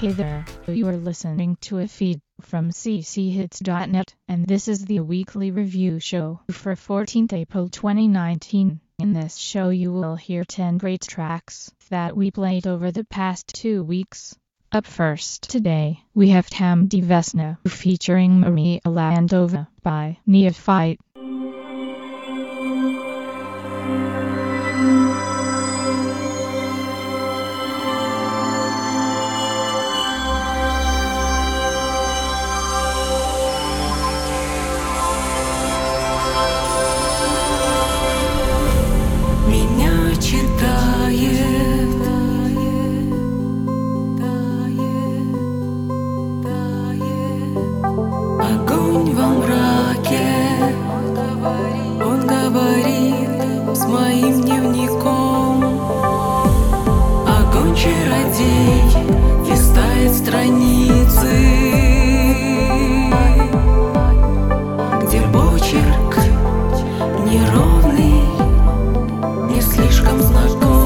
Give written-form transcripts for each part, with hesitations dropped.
Hey there, you are listening to a feed from cchits.net, and this is the weekly review show for 14th April 2019. In this show you will hear 10 great tracks that we played over the past 2 weeks. Up first today, we have Tam di Vesna featuring Maria Landova by Neophyte. Огонь во мраке, он говорит с моим дневником. Огонь чародей листает страницы, где почерк неровный, не слишком знаком.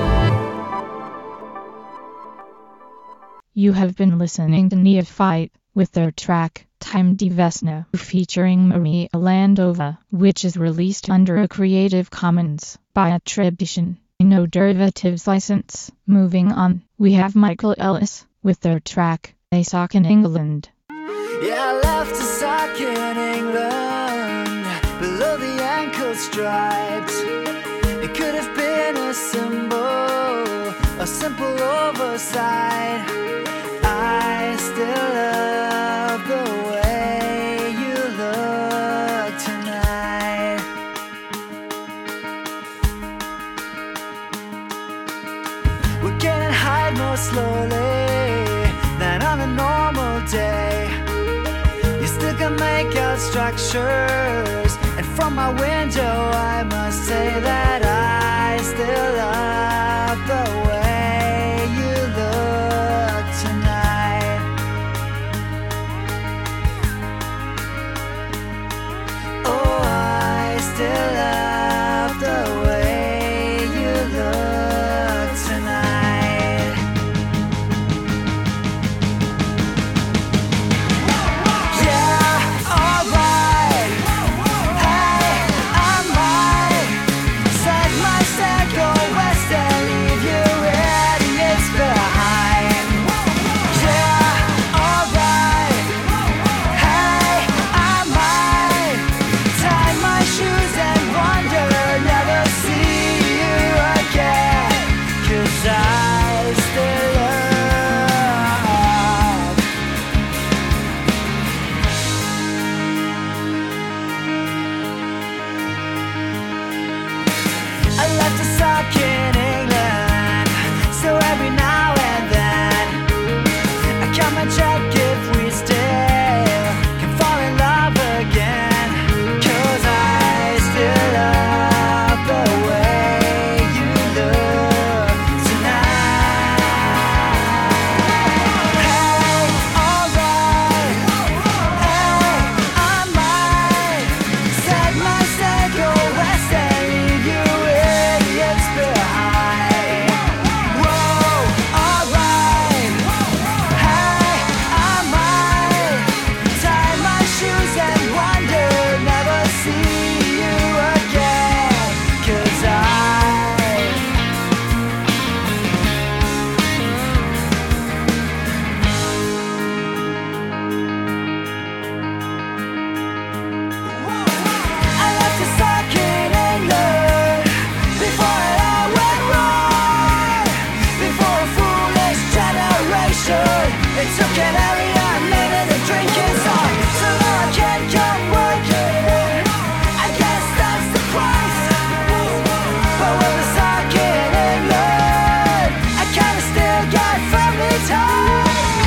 You have been listening to Neophyte with their track Time di Vesna featuring Maria Landova, which is released under a Creative Commons by attribution, no derivatives license. Moving on, we have Michael Ellis with their track A Sock in England. Yeah, I left a sock in England, below the ankle stripes. It could have been a symbol, a simple oversight. I still love the way you look tonight. We're getting high more slowly than on a normal day. You still can make out structures, and from my window I must say that I still love the way you look tonight. Oh, I still love the way you look tonight. Yeah, alright. Hey, I might set my set, go west and leave you idiots behind. Yeah, alright. Hey, I might tie my shoes and wonder, never see you again. 'Cause I still love. I left a sock in England, so every now and then I come and check if we still can fall in love again. 'Cause I still love the way you look tonight. Hey, alright. Hey, I might set my set, go west and leave you idiots behind. Whoa, alright. Hey, I might tie my shoes and wonder, never see you again. 'Cause I left a sock in England before it all went wrong. Before a foolish generation, it took an area, made it a drinking song. So now I can't come working. I guess that's the price. But with a sock in England, I kinda still got family ties.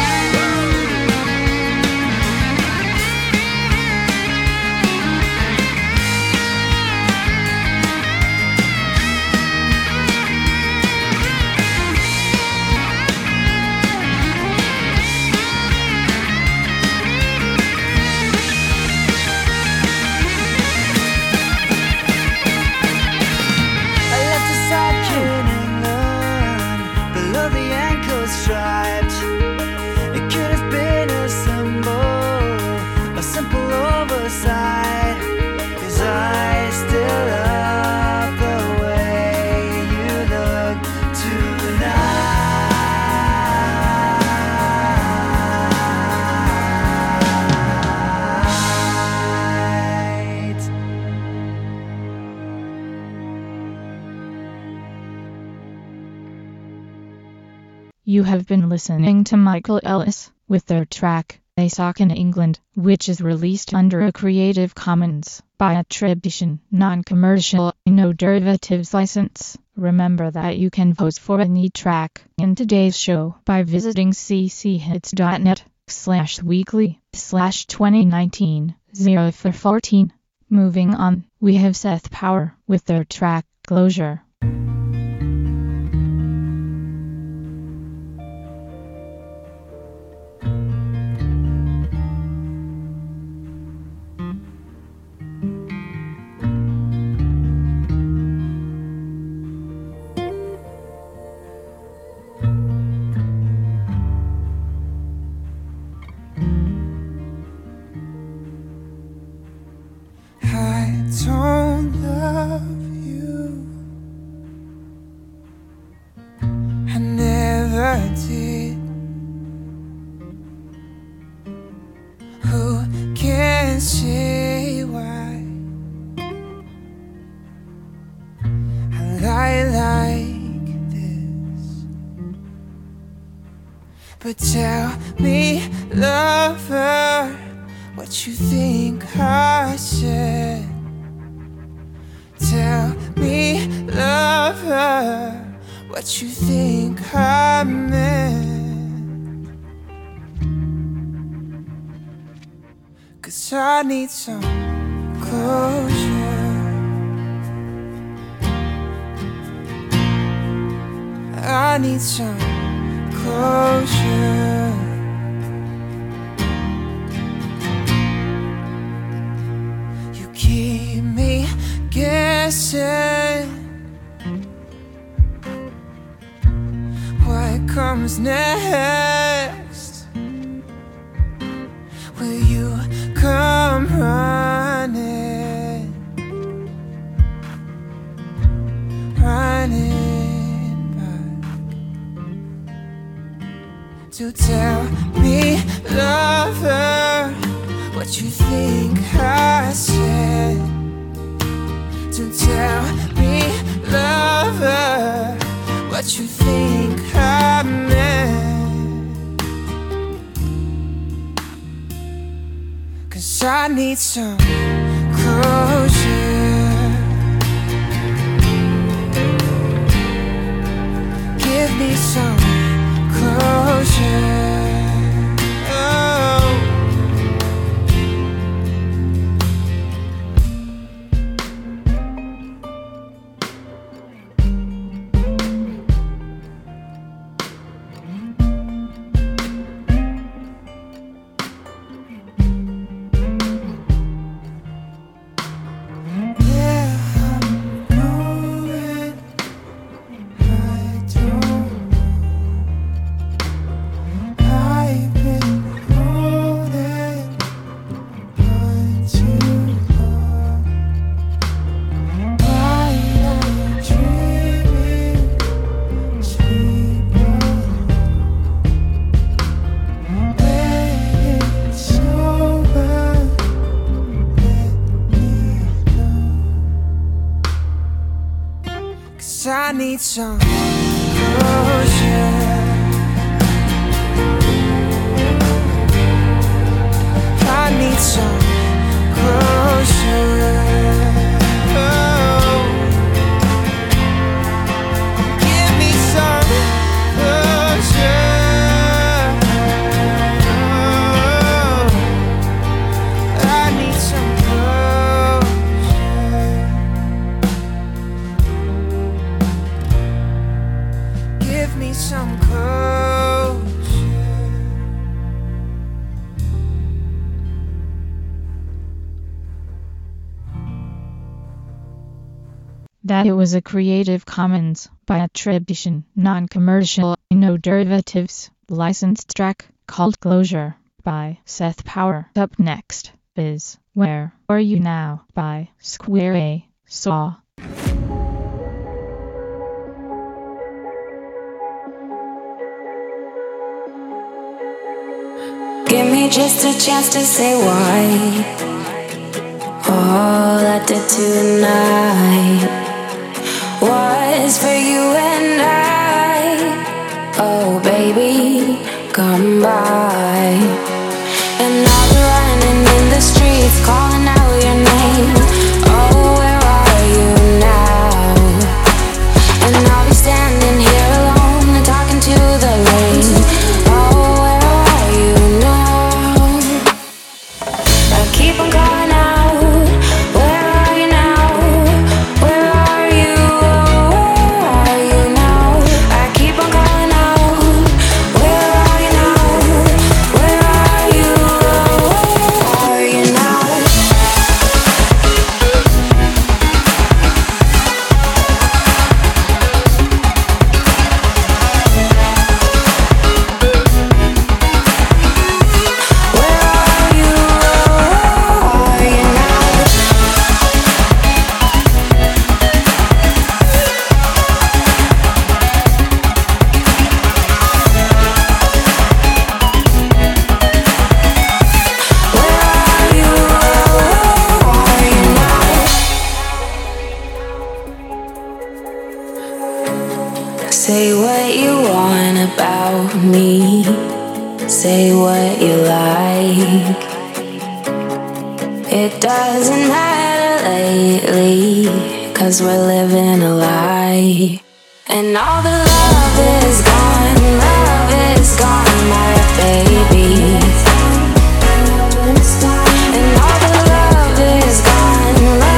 I left a sock in England, below the ankle stripes. It could have been a symbol, a simple oversight. 'Cause I still love the way you look tonight. You have been listening to Michael Ellis with their track A Sock in England, which is released under a Creative Commons by attribution, non-commercial, no derivatives license. Remember that you can vote for any track in today's show by visiting cchits.net/weekly/2019 0414. Moving on, we have Seth Power with their track Closure. But tell me, lover, what you think I said. Tell me, lover, what you think I meant. 'Cause I need some closure. I need some closure. You keep me guessing. What comes next? Will you come running? Running back to tell me, lover, what you think I said. To tell me, lover, what you think I meant. 'Cause I need some closure. Give me some closure. Oh. I need some closure. I need some closure. Oh. Give me some closure. Oh. I need some closure. Give me some closure. That it was a Creative Commons by attribution, non-commercial, no derivatives, licensed track called Closure by Seth Power. Up next is Where Are You Now by Square A Saw. Give me just a chance to say why. All I did tonight was for you and I. Oh baby, come by. And I'll be running in the streets, calling out your name. Oh, where are you now? And I'll be standing here alone and talking to the rain. Oh, where are you now? I keep on calling out. Where are you now? Where are you? Where are you now? I keep on calling out. Where are you now? say what you like. It doesn't matter lately, 'cause we're living a lie. And all the love is gone, my baby. And all the love is gone,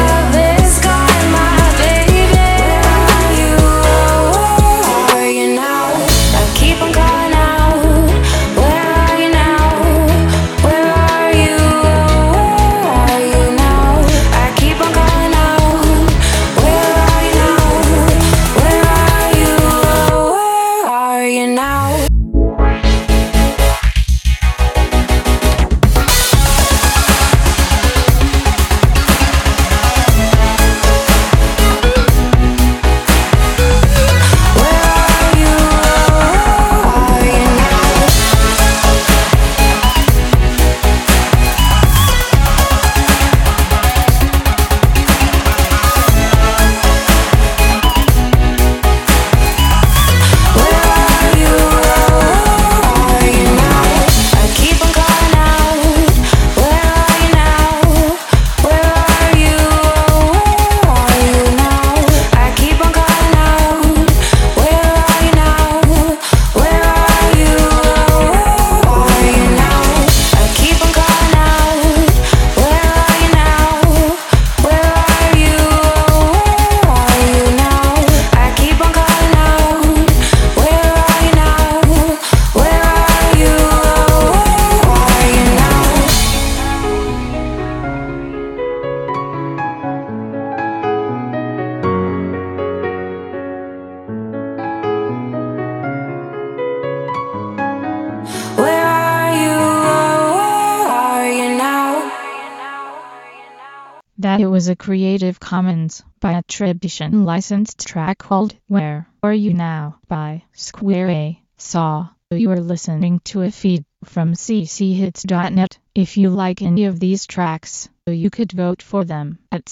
my baby. Where are you? Where are you now? I keep on calling out. Where are you now? Where are you? Where are you now? I keep on calling out. Where are you now? Where are you? Where are you now? That it was a Creative Commons by attribution licensed track called Where Are You Now by Square A Saw. You are listening to a feed from cchits.net. If you like any of these tracks, you could vote for them at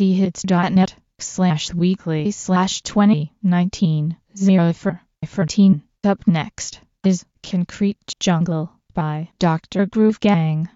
cchits.net/weekly/2019-0414. Up next is Concrete Jungle by Dr. Groove Gang.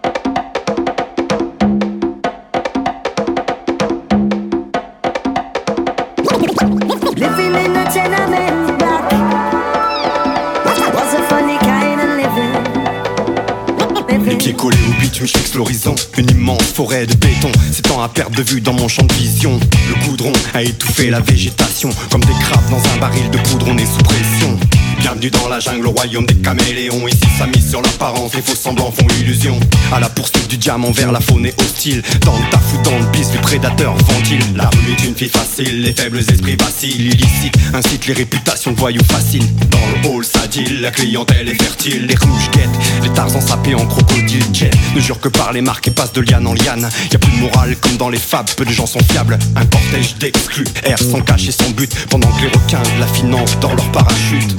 Living in a tenement block was a funny kind of living. Les pieds collés au bitume, je fixe l'horizon. Une immense forêt de béton s'étend à perte de vue dans mon champ de vision. Le goudron a étouffé la végétation. Comme des crabes dans un baril de poudre, on est sous pression. Bienvenue dans la jungle, au royaume des caméléons. Ici ça mise sur l'apparence, les faux semblants font illusion. À la poursuite du diamant vers la faune est hostile. Dans le taf ou dans le bis, le prédateur ventile. La rue est une fille facile, les faibles esprits vacillent. Illicite, incite les réputations de voyous fascinent. Dans le hall ça deal, la clientèle est fertile. Les rouges guettent, les tarzans sapés en crocodile jet. Ne jure que par les marques et passe de liane en liane. Y'a plus de morale comme dans les fables, peu de gens sont fiables. Un cortège d'exclus, erre sans cacher son but. Pendant que les requins de la finance dans leur parachute.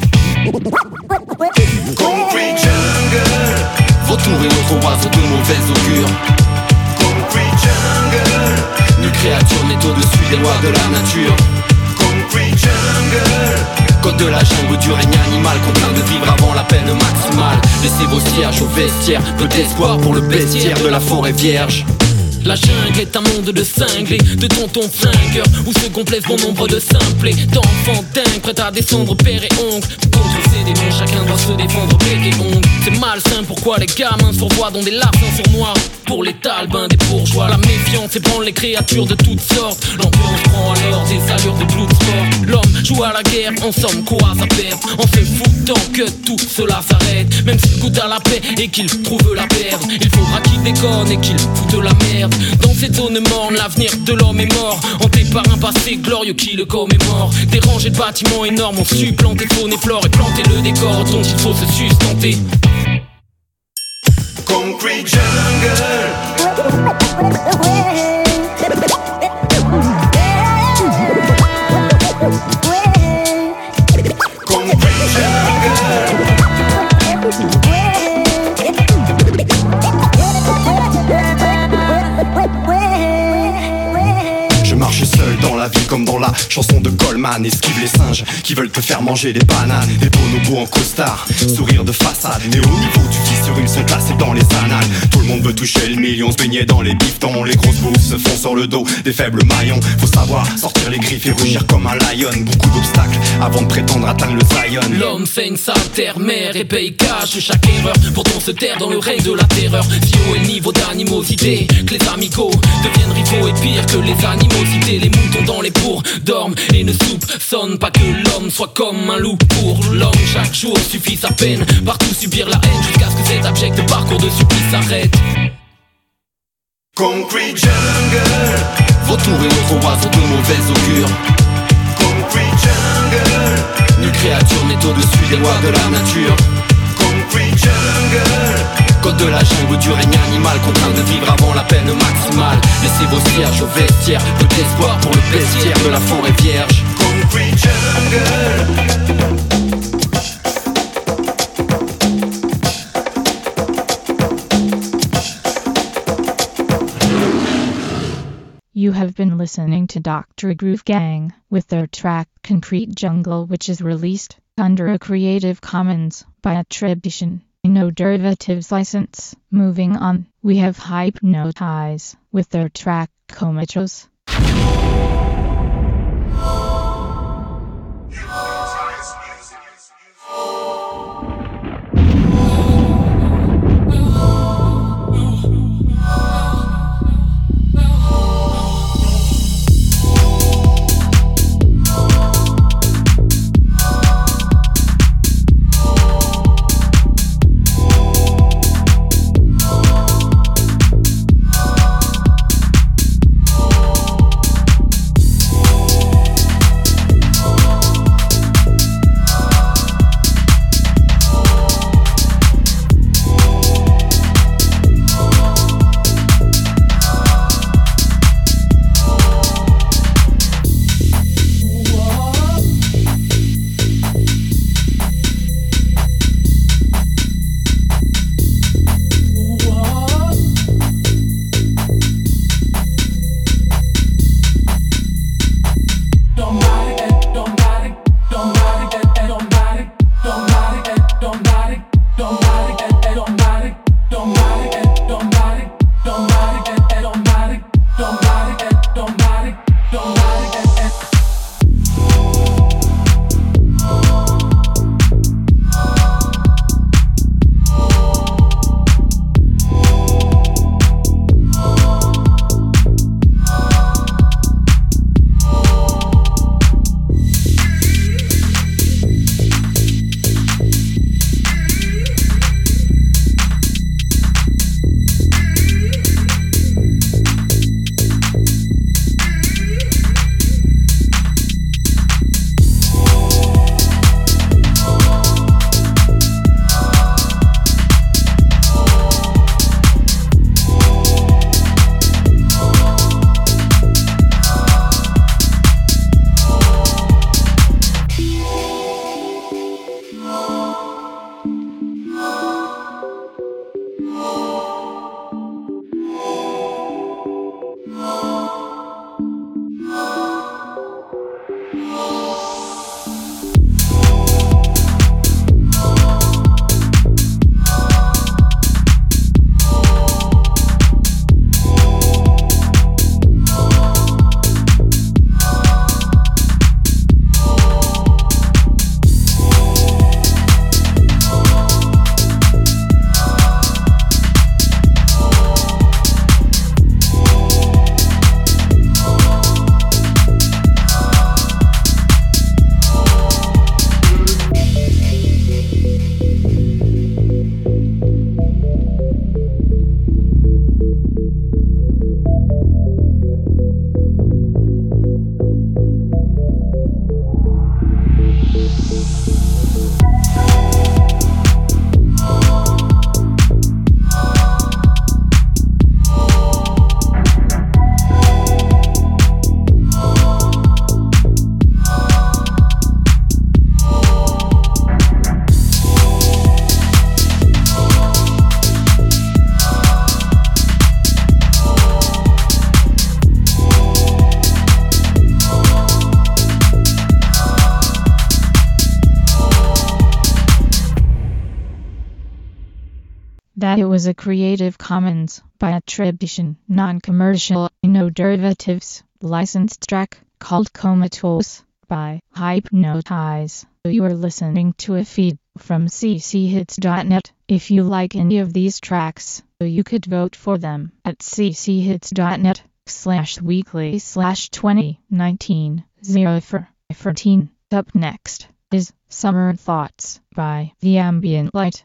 Concrete jungle, Vautour et autres oiseaux de mauvais augure. concrete jungle, Nulle créature n'est au-dessus des lois de la nature. concrete jungle, Code de la jungle du règne animal, contraint de vivre avant la peine maximale. Laissez vos sièges au vestiaire, peu d'espoir pour le bestiaire de la forêt vierge. La jungle est un monde de cinglés, de tontons flingueurs, où se complète bon nombre de simplés, d'enfants dingues, prêts à descendre père et oncle. Contre ces démons, chacun doit se défendre bec et ongle. C'est malsain, pourquoi les gamins se revoient dans des larcins sur noir. Pour les talbins des bourgeois, la méfiance ébranle les créatures de toutes sortes. L'ambiance prend alors des allures de Bloodsport. L'homme joue à la guerre, en somme court à sa perte, en se foutant que tout cela s'arrête. Même s'il goûte à la paix et qu'il trouve la perdre, il faudra qu'il déconne et qu'il foute de la merde. Dans cette zone morne, l'avenir de l'homme est mort, hanté par un passé glorieux qui le commémore. Des rangées de bâtiments énormes ont supplanté faune et flore et planté le décor dont il faut se sustenter. concrete jungle, concrete Je marche seul dans la vie comme dans la la chanson de Goldman. Esquive les singes qui veulent te faire manger des bananes. Des bonobos en costard, sourire de façade. Et au niveau du vis sur une sont placés dans les annales. Tout le monde veut toucher le million, se baigner dans les bifetons. Les grosses bouffes se font sur le dos des faibles maillons. Faut savoir sortir les griffes et rugir comme un lion. Beaucoup d'obstacles avant de prétendre atteindre le Zion. L'homme fait une sale terre-mère et paye cash chaque erreur. Pourtant se taire dans le règne de la terreur. Si haut est le niveau d'animosité que les amicaux deviennent rivaux et pire que les animosités. Les moutons dans les bourgs dorment et ne soupçonnent pas que l'homme soit comme un loup. Pour l'homme chaque jour suffit sa peine. Partout subir la haine jusqu'à ce que cet abject parcours de supplice s'arrête. Concrete jungle, Vautours et autres oiseaux de mauvais augure. concrete jungle, Nulle créature n'est au-dessus des lois de la nature. concrete jungle, Code de la jungle du règne animal, contraint de vivre avant la peine maximale. Laissez vos cierges au vestiaire, peu d'espoir pour le bestiaire de la forêt vierge. concrete jungle. You have been listening to Dr. Groove Gang with their track Concrete Jungle, which is released under a Creative Commons by attribution, no derivatives license. Moving on, we have Hypnotize with their track Comatose. that it was a Creative Commons by attribution, non-commercial, no derivatives, licensed track called Comatose by Hypnotize. You are listening to a feed from cchits.net. If you like any of these tracks, you could vote for them at cchits.net/weekly/2019 0414. Up next is Summer Thoughts by The Ambient Light.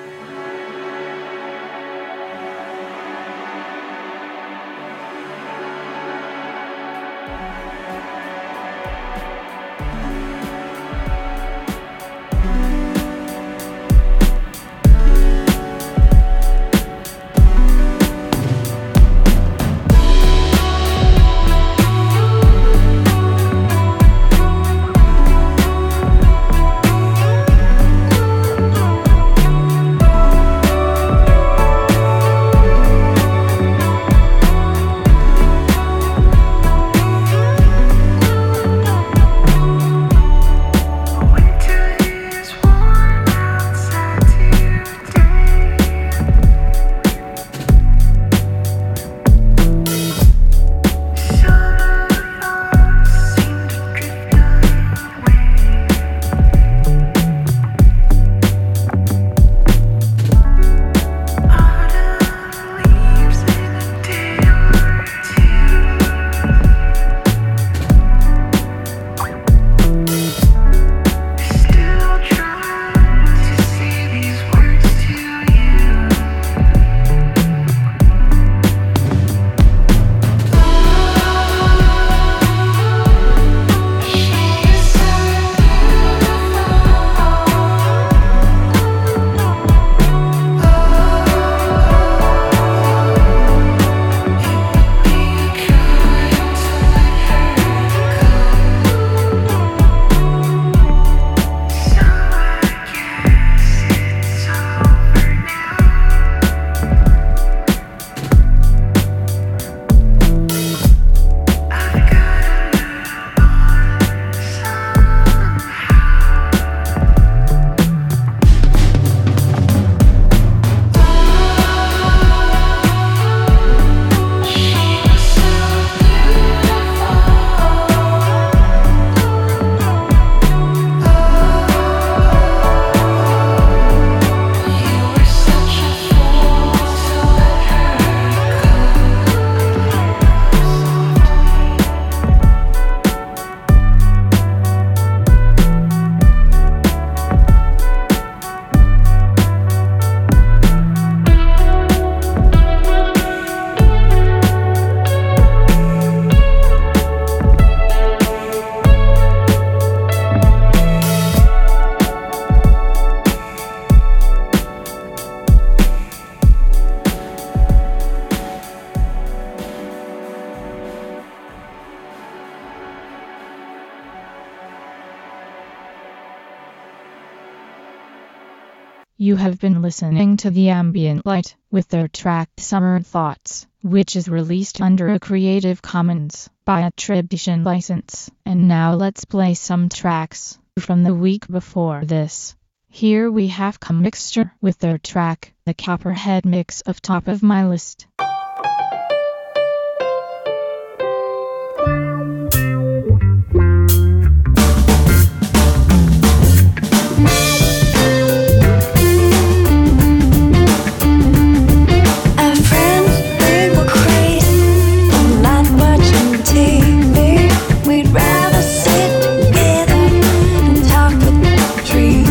You have been listening to The Ambient Light with their track Summer Thoughts, which is released under a Creative Commons by attribution license. And now let's play some tracks from the week before this. Here we have Commixture with their track The Copperhead Mix of Top of My List.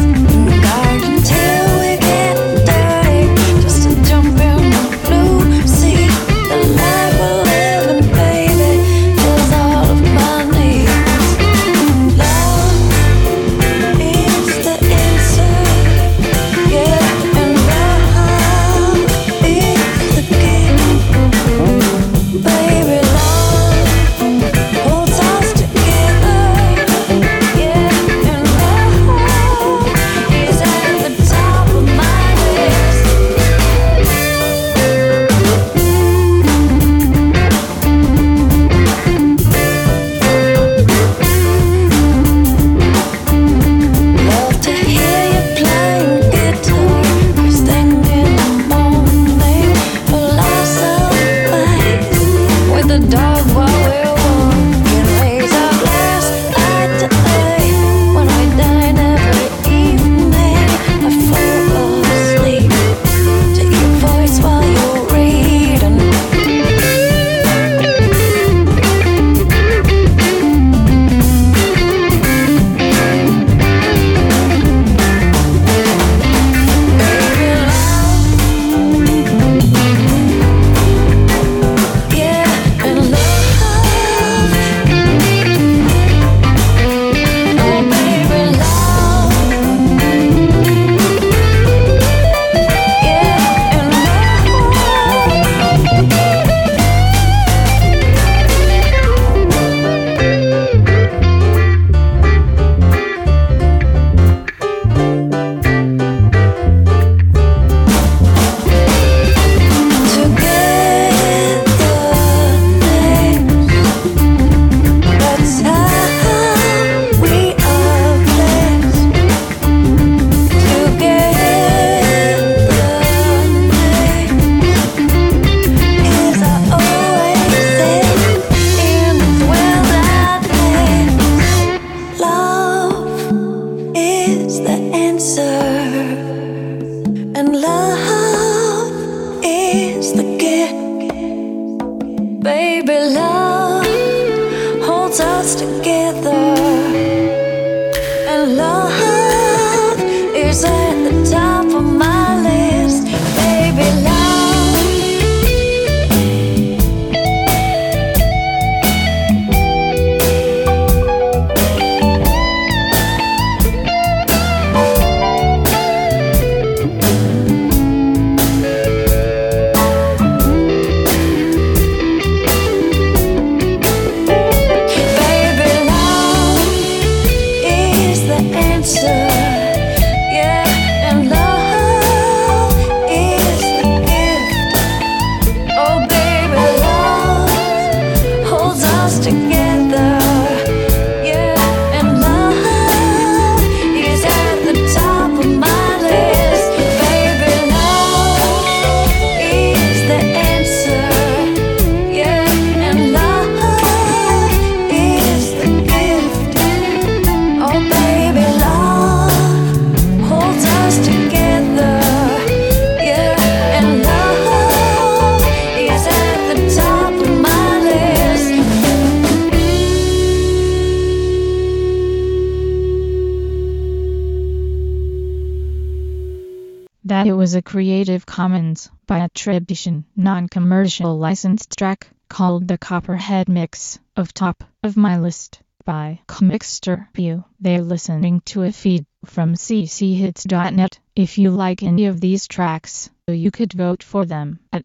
Till we get dirty, just to jump in the blue was a Creative Commons by attribution, non-commercial licensed track called The Copperhead Mix of Top of My List by Mixter View. They're listening to a feed from cchits.net. If you like any of these tracks, you could vote for them at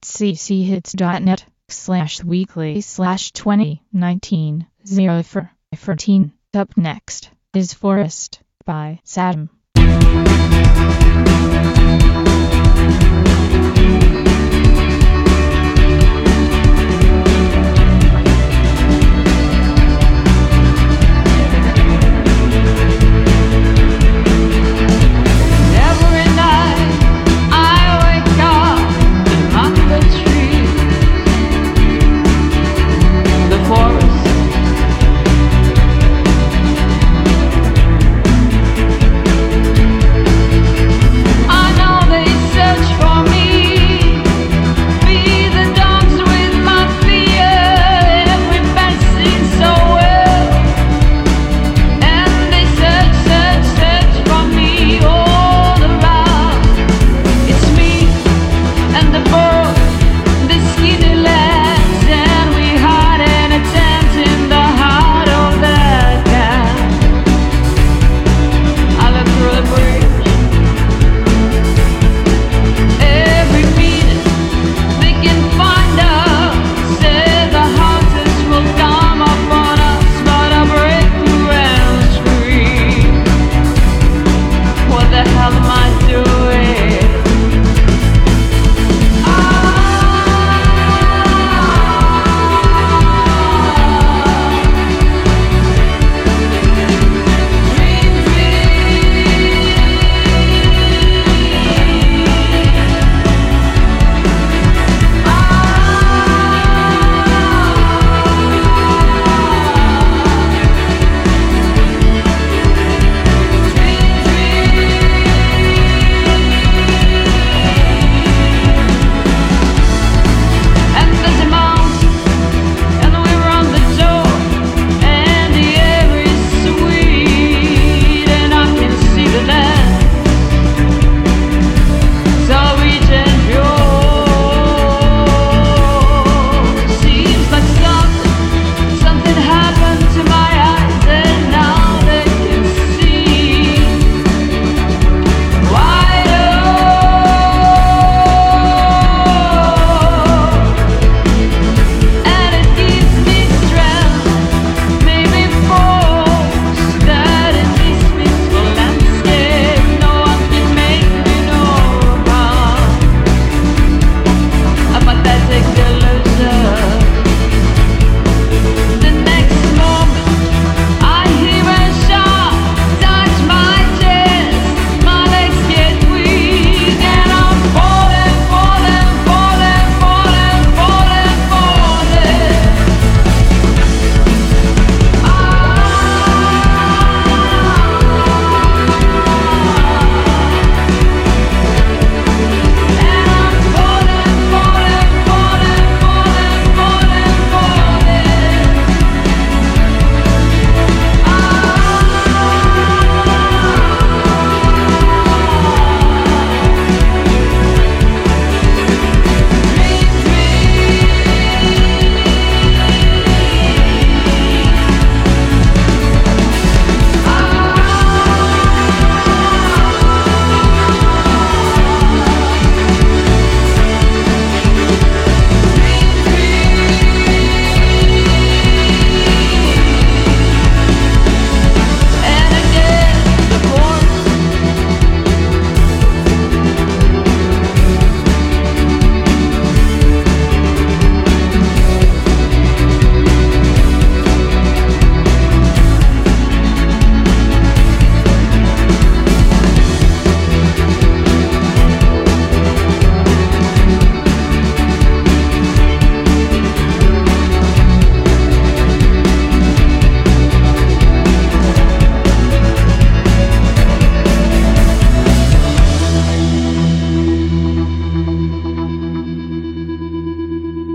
cchits.net/weekly/2019-0414. Up next is Forest by Saddam.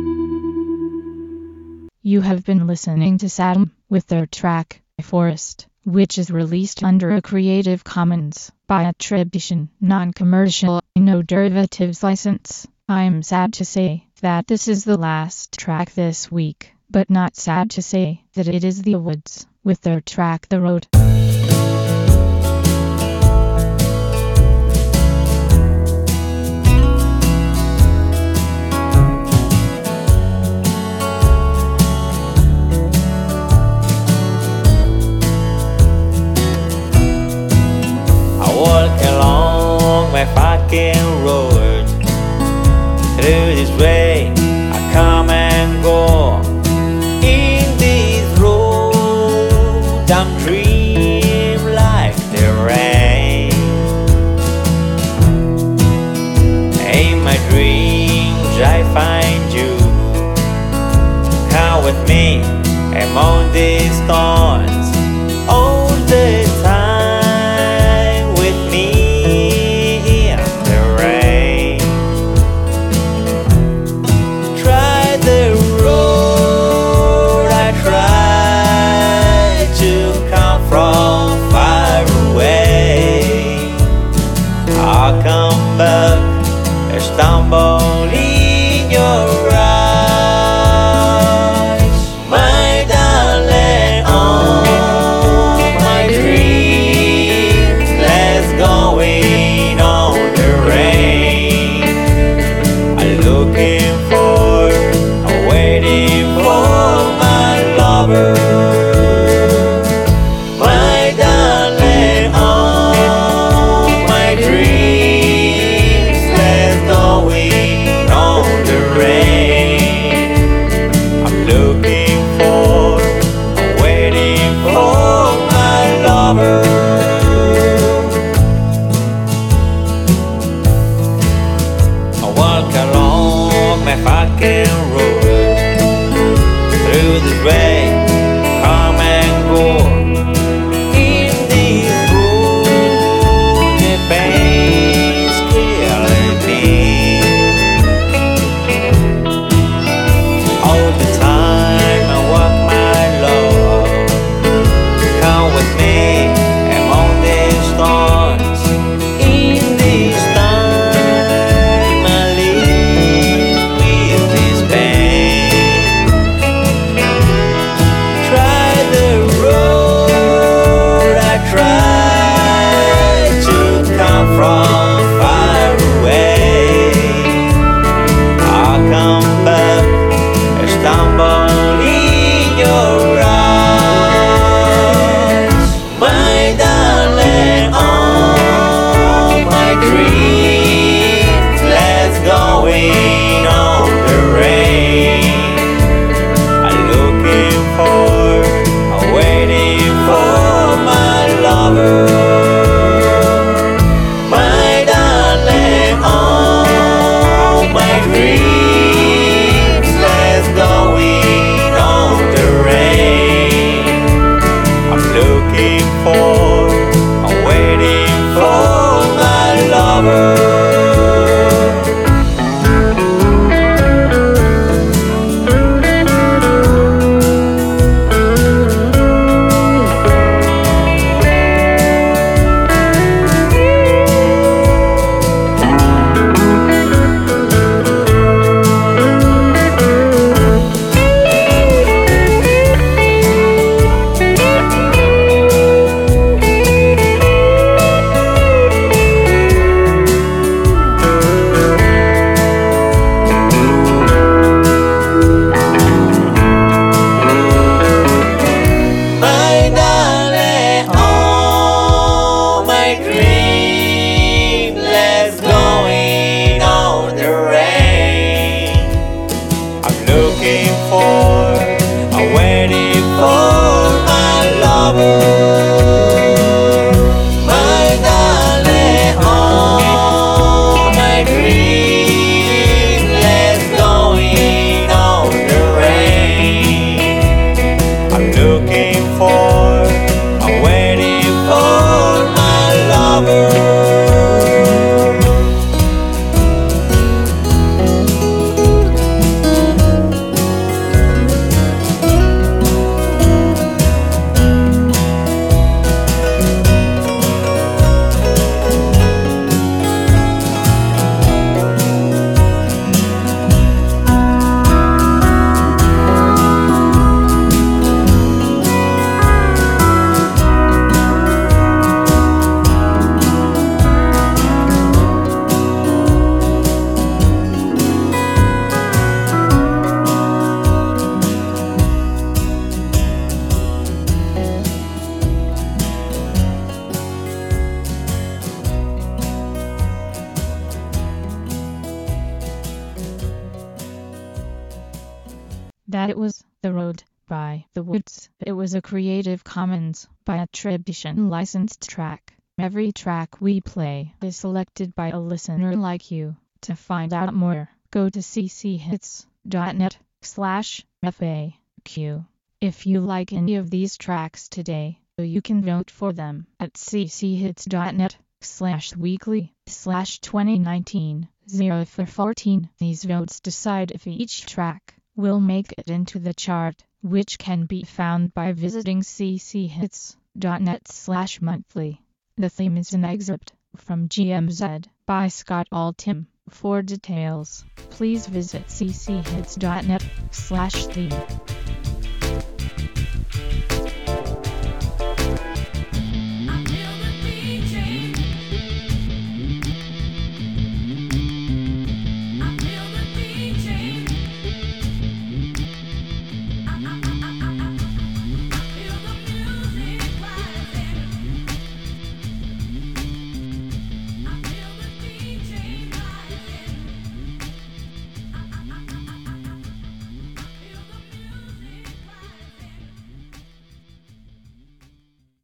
You have been listening to Saddam with their track, Forest. which is released under a Creative Commons by attribution, non-commercial, no derivatives license. I'm sad to say that this is the last track this week, but not sad to say that it is The Woods with their track The Road. Walk along my fucking road. Through this way I come and go. In this road I'm dream like the rain. In my dreams I find you. Come with me among these thorns all the time. Stumble in your eyes, my darling. Oh, my dreams, let's go in on the rain. I'm looking for, I'm waiting for my lover. My darling, oh, my dreams, let's go in on the rain. I'm looking for, I'm waiting for my lover. I walk along my fucking road. Through the rain, come and go. In this road, the pain's killing me. All the time I walk my love. Come with me among these thorns. In this time I live with this pain. Try the road I try to come from far away. I'll come back, I stumble in your eyes, my darling. Oh, my dreams, let's go in on the rain. I'm looking for, I'm waiting for my lover. My darling, oh, my dreams, let's go in on the rain. I'm looking for, I'm waiting for my lover. That it was The Road by The Woods. It was a Creative Commons by attribution licensed track. Every track we play is selected by a listener like you. To find out more, go to cchits.net/FAQ. If you like any of these tracks today, you can vote for them at cchits.net/weekly/2019 0/14. These votes decide if each track will make it into the chart, which can be found by visiting cchits.net/monthly. The theme is an excerpt from GMZ by Scott Altham. For details, please visit cchits.net/theme.